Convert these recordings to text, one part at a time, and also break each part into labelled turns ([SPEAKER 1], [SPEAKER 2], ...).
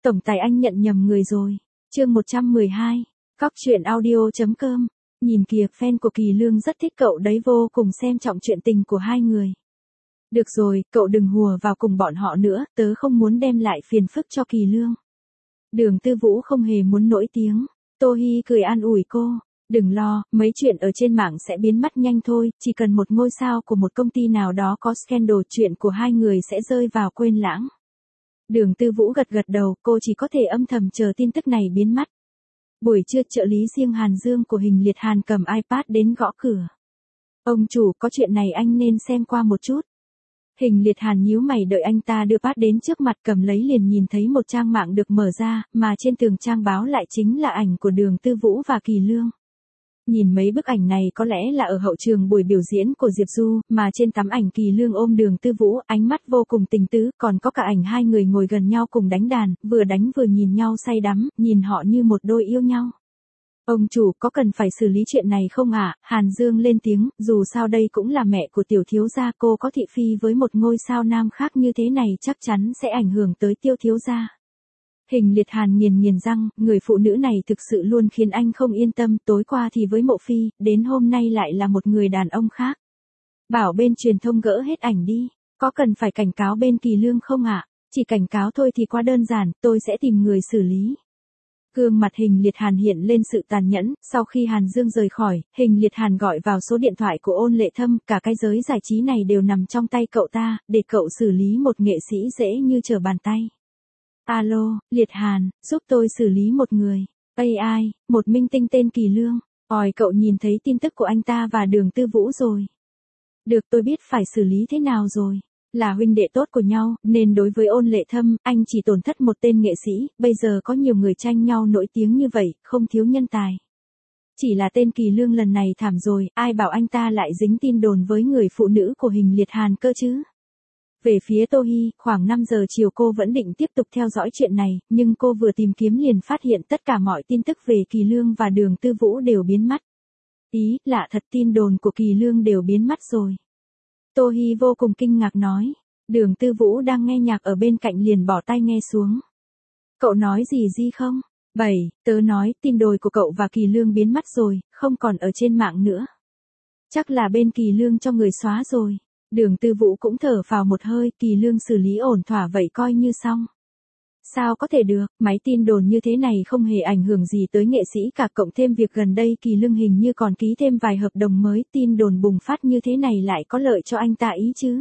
[SPEAKER 1] Tổng tài anh nhận nhầm người rồi. Chương 112. Cóc truyện audio.com. Nhìn kìa, fan của Kỳ Lương rất thích cậu đấy, vô cùng xem trọng chuyện tình của hai người. Được rồi, cậu đừng hùa vào cùng bọn họ nữa, tớ không muốn đem lại phiền phức cho Kỳ Lương. Đường Tư Vũ không hề muốn nổi tiếng. Tô Hi cười an ủi cô. Đừng lo, mấy chuyện ở trên mạng sẽ biến mất nhanh thôi, chỉ cần một ngôi sao của một công ty nào đó có scandal, chuyện của hai người sẽ rơi vào quên lãng. Đường Tư Vũ gật gật đầu, cô chỉ có thể âm thầm chờ tin tức này biến mất. Buổi trưa, trợ lý riêng Hàn Dương của Hình Liệt Hàn cầm iPad đến gõ cửa. Ông chủ, có chuyện này anh nên xem qua một chút. Hình Liệt Hàn nhíu mày đợi anh ta đưa pad đến trước mặt, cầm lấy liền nhìn thấy một trang mạng được mở ra, mà trên tường trang báo lại chính là ảnh của Đường Tư Vũ và Kỳ Lương. Nhìn mấy bức ảnh này có lẽ là ở hậu trường buổi biểu diễn của Diệp Du, mà trên tấm ảnh Kỳ Lương ôm Đường Tư Vũ, ánh mắt vô cùng tình tứ, còn có cả ảnh hai người ngồi gần nhau cùng đánh đàn, vừa đánh vừa nhìn nhau say đắm, nhìn họ như một đôi yêu nhau. Ông chủ, có cần phải xử lý chuyện này không ạ? Hàn Dương lên tiếng, dù sao đây cũng là mẹ của tiểu thiếu gia, cô có thị phi với một ngôi sao nam khác như thế này chắc chắn sẽ ảnh hưởng tới Tiêu thiếu gia. Hình Liệt Hàn nghiền nghiền răng, người phụ nữ này thực sự luôn khiến anh không yên tâm, tối qua thì với Mộ Phi, đến hôm nay lại là một người đàn ông khác. Bảo bên truyền thông gỡ hết ảnh đi, có cần phải cảnh cáo bên Kỳ Lương không ạ? Chỉ cảnh cáo thôi thì quá đơn giản, tôi sẽ tìm người xử lý. Gương mặt Hình Liệt Hàn hiện lên sự tàn nhẫn, sau khi Hàn Dương rời khỏi, Hình Liệt Hàn gọi vào số điện thoại của Ôn Lệ Thâm, cả cái giới giải trí này đều nằm trong tay cậu ta, để cậu xử lý một nghệ sĩ dễ như trở bàn tay. Alo, Liệt Hàn, giúp tôi xử lý một người. AI, một minh tinh tên Kỳ Lương. Cậu nhìn thấy tin tức của anh ta và Đường Tư Vũ rồi. Được, tôi biết phải xử lý thế nào rồi. Là huynh đệ tốt của nhau, nên đối với Ôn Lệ Thâm, anh chỉ tổn thất một tên nghệ sĩ, bây giờ có nhiều người tranh nhau nổi tiếng như vậy, không thiếu nhân tài. Chỉ là tên Kỳ Lương lần này thảm rồi, ai bảo anh ta lại dính tin đồn với người phụ nữ của Hình Liệt Hàn cơ chứ. Về phía Tô Hi, khoảng 5 giờ chiều cô vẫn định tiếp tục theo dõi chuyện này, nhưng cô vừa tìm kiếm liền phát hiện tất cả mọi tin tức về Kỳ Lương và Đường Tư Vũ đều biến mất. Ý, lạ thật, tin đồn của Kỳ Lương đều biến mất rồi. Tô Hi vô cùng kinh ngạc nói. Đường Tư Vũ đang nghe nhạc ở bên cạnh liền bỏ tai nghe xuống. Cậu nói gì không? Tớ nói tin đồn của cậu và Kỳ Lương biến mất rồi, không còn ở trên mạng nữa. Chắc là bên Kỳ Lương cho người xóa rồi. Đường Tư Vũ cũng thở phào một hơi, Kỳ Lương xử lý ổn thỏa vậy coi như xong. Sao có thể được, máy tin đồn như thế này không hề ảnh hưởng gì tới nghệ sĩ cả, cộng thêm việc gần đây Kỳ Lương hình như còn ký thêm vài hợp đồng mới, tin đồn bùng phát như thế này lại có lợi cho anh ta ý chứ.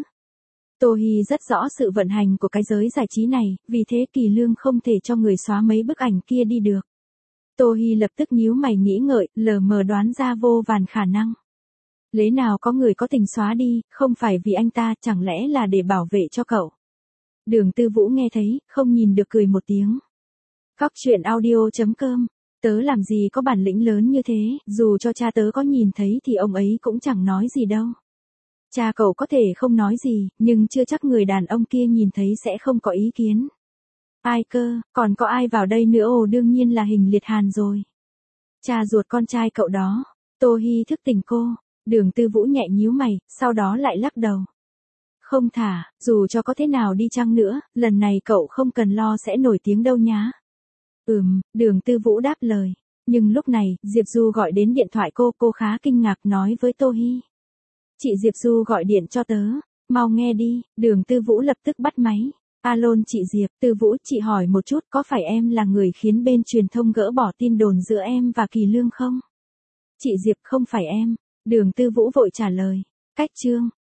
[SPEAKER 1] Tô Hi rất rõ sự vận hành của cái giới giải trí này, vì thế Kỳ Lương không thể cho người xóa mấy bức ảnh kia đi được. Tô Hi lập tức nhíu mày nghĩ ngợi, lờ mờ đoán ra vô vàn khả năng. Lẽ nào có người có tình xóa đi, không phải vì anh ta, chẳng lẽ là để bảo vệ cho cậu. Đường Tư Vũ nghe thấy, không nhìn được cười một tiếng. Cóc truyện audio.com. Tớ làm gì có bản lĩnh lớn như thế, dù cho cha tớ có nhìn thấy thì ông ấy cũng chẳng nói gì đâu. Cha cậu có thể không nói gì, nhưng chưa chắc người đàn ông kia nhìn thấy sẽ không có ý kiến. Ai cơ, còn có ai vào đây nữa? Đương nhiên là Hình Liệt Hàn rồi. Cha ruột con trai cậu đó. Tô Hi thức tỉnh cô. Đường Tư Vũ nhẹ nhíu mày, sau đó lại lắc đầu. Không thả, dù cho có thế nào đi chăng nữa, lần này cậu không cần lo sẽ nổi tiếng đâu nhá. Đường Tư Vũ đáp lời. Nhưng lúc này, Diệp Du gọi đến điện thoại cô khá kinh ngạc nói với Tô Hi. Chị Diệp Du gọi điện cho tớ, mau nghe đi. Đường Tư Vũ lập tức bắt máy. Alo chị Diệp, Tư Vũ, chị hỏi một chút, có phải em là người khiến bên truyền thông gỡ bỏ tin đồn giữa em và Kỳ Lương không? Chị Diệp, không phải em. Đường Tư Vũ vội trả lời. Cách chương.